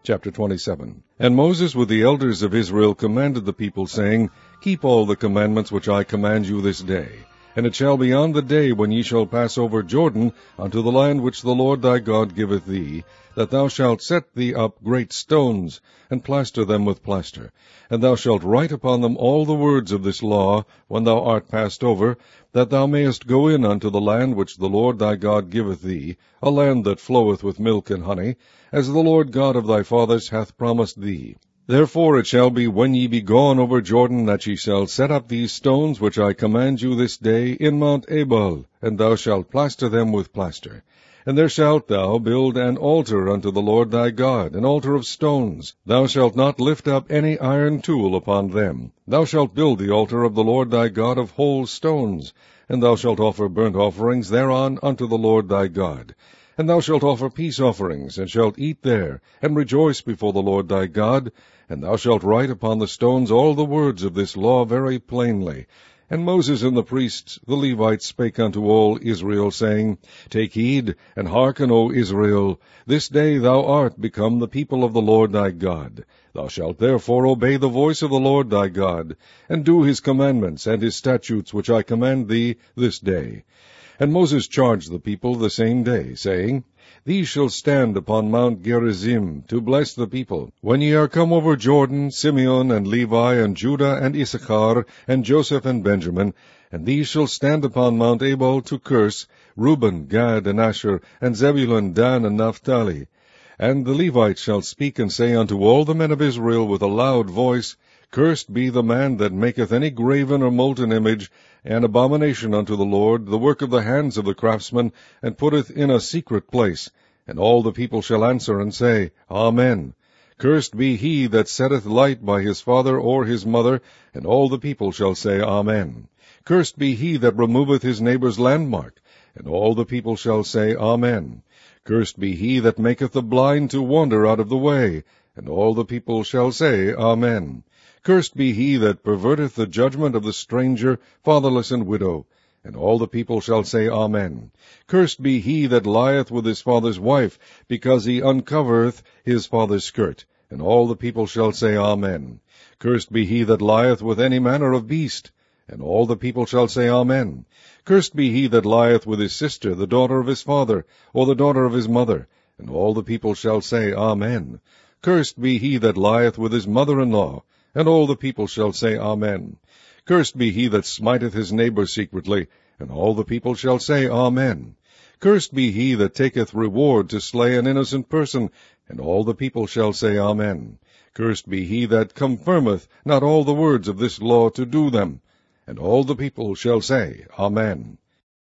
Chapter 27. And Moses with the elders of Israel commanded the people, saying, Keep all the commandments which I command you this day. And it shall be on the day when ye shall pass over Jordan unto the land which the Lord thy God giveth thee, that thou shalt set thee up great stones, and plaster them with plaster. And thou shalt write upon them all the words of this law, when thou art passed over, that thou mayest go in unto the land which the Lord thy God giveth thee, a land that floweth with milk and honey, as the Lord God of thy fathers hath promised thee. Therefore it shall be, when ye be gone over Jordan, that ye shall set up these stones which I command you this day in Mount Ebal, and thou shalt plaster them with plaster. And there shalt thou build an altar unto the Lord thy God, an altar of stones. Thou shalt not lift up any iron tool upon them. Thou shalt build the altar of the Lord thy God of whole stones, and thou shalt offer burnt offerings thereon unto the Lord thy God. And thou shalt offer peace offerings, and shalt eat there, and rejoice before the Lord thy God. And thou shalt write upon the stones all the words of this law very plainly. And Moses and the priests, the Levites, spake unto all Israel, saying, Take heed, and hearken, O Israel. This day thou art become the people of the Lord thy God. Thou shalt therefore obey the voice of the Lord thy God, and do his commandments and his statutes which I command thee this day. And Moses charged the people the same day, saying, These shall stand upon Mount Gerizim, to bless the people. When ye are come over Jordan, Simeon and Levi and Judah and Issachar and Joseph and Benjamin, and these shall stand upon Mount Ebal to curse, Reuben, Gad, and Asher, and Zebulun, Dan, and Naphtali. And the Levites shall speak and say unto all the men of Israel with a loud voice, Cursed be the man that maketh any graven or molten image, an abomination unto the Lord, the work of the hands of the craftsman, and putteth in a secret place. And all the people shall answer and say, Amen. Cursed be he that setteth light by his father or his mother, and all the people shall say, Amen. Cursed be he that removeth his neighbour's landmark, and all the people shall say, Amen. Cursed be he that maketh the blind to wander out of the way, and all the people shall say, Amen. Cursed be he that perverteth the judgment of the stranger, fatherless, and widow. And all the people shall say, Amen. Cursed be he that lieth with his father's wife, because he uncovereth his father's skirt. And all the people shall say, Amen. Cursed be he that lieth with any manner of beast. And all the people shall say, Amen. Cursed be he that lieth with his sister, the daughter of his father, or the daughter of his mother. And all the people shall say, Amen. Cursed be he that lieth with his mother-in-law. And all the people shall say, Amen. Cursed be he that smiteth his neighbor secretly, and all the people shall say, Amen. Cursed be he that taketh reward to slay an innocent person, and all the people shall say, Amen. Cursed be he that confirmeth not all the words of this law to do them, and all the people shall say, Amen.